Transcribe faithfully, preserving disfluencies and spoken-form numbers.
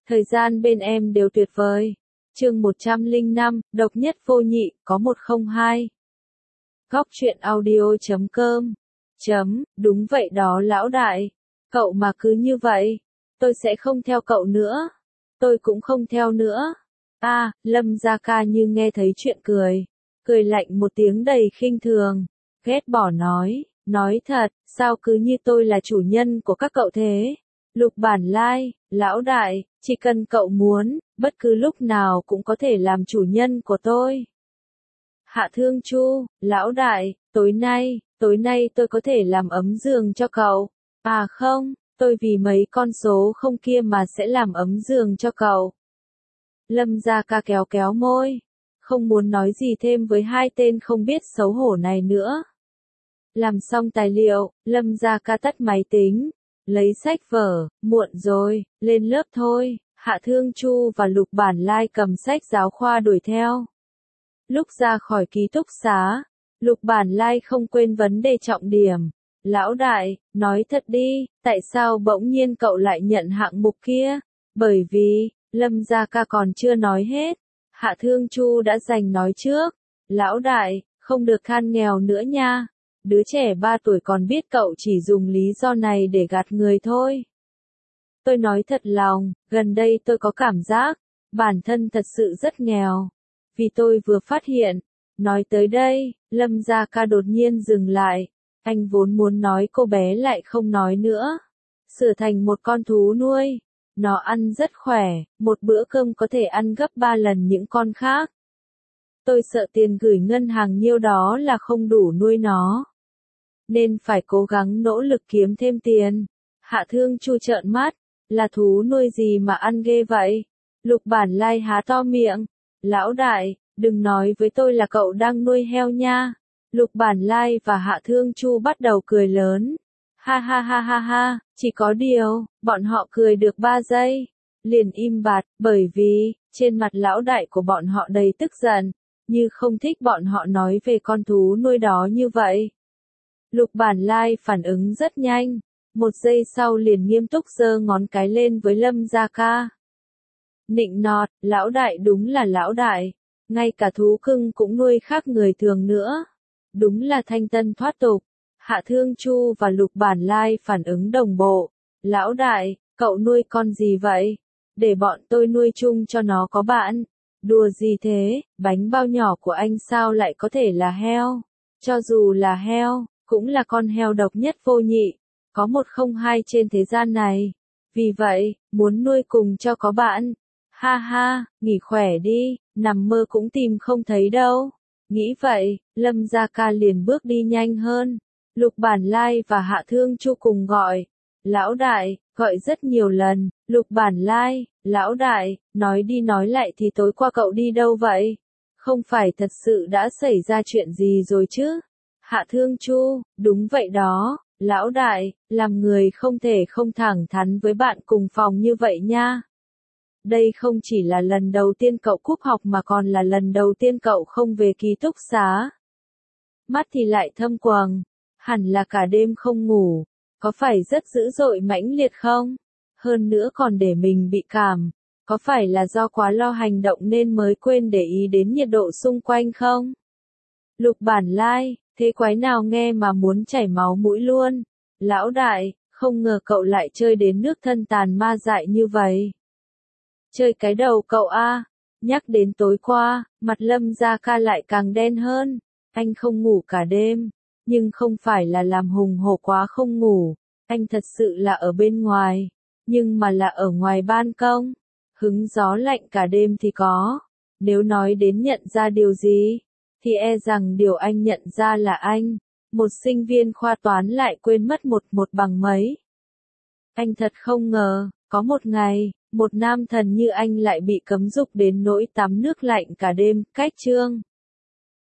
Thời gian bên em đều tuyệt vời. Chương một trăm lẻ năm, độc nhất vô nhị, có một không hai. Góc truyện audio chấm com. Chấm, đúng vậy đó lão đại. Cậu mà cứ như vậy, tôi sẽ không theo cậu nữa. Tôi cũng không theo nữa. A, à, Lâm Gia Ca như nghe thấy chuyện cười. Cười lạnh một tiếng đầy khinh thường. Ghét bỏ nói, nói thật, sao cứ như tôi là chủ nhân của các cậu thế? Lục Bản Lai, lão đại, chỉ cần cậu muốn, bất cứ lúc nào cũng có thể làm chủ nhân của tôi. Hạ Thương Chu, lão đại, tối nay, tối nay tôi có thể làm ấm giường cho cậu. À không, tôi vì mấy con số không kia mà sẽ làm ấm giường cho cậu. Lâm Gia Ca kéo kéo môi, không muốn nói gì thêm với hai tên không biết xấu hổ này nữa. Làm xong tài liệu, Lâm Gia Ca tắt máy tính, lấy sách vở, muộn rồi, lên lớp thôi. Hạ Thương Chu và Lục Bản Lai cầm sách giáo khoa đuổi theo. Lúc ra khỏi ký túc xá, Lục Bản Lai không quên vấn đề trọng điểm. Lão đại, nói thật đi, tại sao bỗng nhiên cậu lại nhận hạng mục kia? Bởi vì, Lâm Gia Ca còn chưa nói hết. Hạ Thương Chu đã giành nói trước. Lão đại, không được than nghèo nữa nha. Đứa trẻ ba tuổi còn biết cậu chỉ dùng lý do này để gạt người thôi. Tôi nói thật lòng, gần đây tôi có cảm giác, bản thân thật sự rất nghèo. Vì tôi vừa phát hiện, nói tới đây, Lâm Gia Ca đột nhiên dừng lại. Anh vốn muốn nói cô bé lại không nói nữa. Sửa thành một con thú nuôi. Nó ăn rất khỏe, một bữa cơm có thể ăn gấp ba lần những con khác. Tôi sợ tiền gửi ngân hàng nhiêu đó là không đủ nuôi nó. Nên phải cố gắng nỗ lực kiếm thêm tiền. Hạ Thương Chu trợn mắt, là thú nuôi gì mà ăn ghê vậy? Lục Bản Lai há to miệng. Lão đại, đừng nói với tôi là cậu đang nuôi heo nha. Lục Bản Lai và Hạ Thương Chu bắt đầu cười lớn. Ha ha ha ha ha, chỉ có điều, bọn họ cười được ba giây. Liền im bặt, bởi vì, trên mặt lão đại của bọn họ đầy tức giận, như không thích bọn họ nói về con thú nuôi đó như vậy. Lục Bản Lai phản ứng rất nhanh, một giây sau liền nghiêm túc giơ ngón cái lên với Lâm Gia Ca. Nịnh nọt, lão đại đúng là lão đại, ngay cả thú cưng cũng nuôi khác người thường nữa. Đúng là thanh tân thoát tục. Hạ Thương Chu và Lục Bản Lai phản ứng đồng bộ. Lão đại, cậu nuôi con gì vậy? Để bọn tôi nuôi chung cho nó có bạn. Đùa gì thế, bánh bao nhỏ của anh sao lại có thể là heo? Cho dù là heo, cũng là con heo độc nhất vô nhị. Có một không hai trên thế gian này. Vì vậy, muốn nuôi cùng cho có bạn. Ha ha, nghỉ khỏe đi, nằm mơ cũng tìm không thấy đâu. Nghĩ vậy, Lâm Gia Ca liền bước đi nhanh hơn. Lục Bản Lai và Hạ Thương Chu cùng gọi. Lão đại, gọi rất nhiều lần. Lục Bản Lai, lão đại, nói đi nói lại thì tối qua cậu đi đâu vậy? Không phải thật sự đã xảy ra chuyện gì rồi chứ? Hạ Thương Chu, đúng vậy đó, lão đại, làm người không thể không thẳng thắn với bạn cùng phòng như vậy nha. Đây không chỉ là lần đầu tiên cậu cúp học mà còn là lần đầu tiên cậu không về ký túc xá. Mắt thì lại thâm quầng, hẳn là cả đêm không ngủ, có phải rất dữ dội mãnh liệt không? Hơn nữa còn để mình bị cảm, có phải là do quá lo hành động nên mới quên để ý đến nhiệt độ xung quanh không? Lục Bản Lai, thế quái nào nghe mà muốn chảy máu mũi luôn. Lão đại, không ngờ cậu lại chơi đến nước thân tàn ma dại như vậy. Chơi cái đầu cậu a. Nhắc đến tối qua, mặt Lâm Gia Ca lại càng đen hơn. Anh không ngủ cả đêm, nhưng không phải là làm hùng hổ quá không ngủ. Anh thật sự là ở bên ngoài, nhưng mà là ở ngoài ban công. Hứng gió lạnh cả đêm thì có. Nếu nói đến nhận ra điều gì, thì e rằng điều anh nhận ra là anh, một sinh viên khoa toán lại quên mất một một bằng mấy. Anh thật không ngờ, có một ngày, một nam thần như anh lại bị cấm dục đến nỗi tắm nước lạnh cả đêm. Cách chương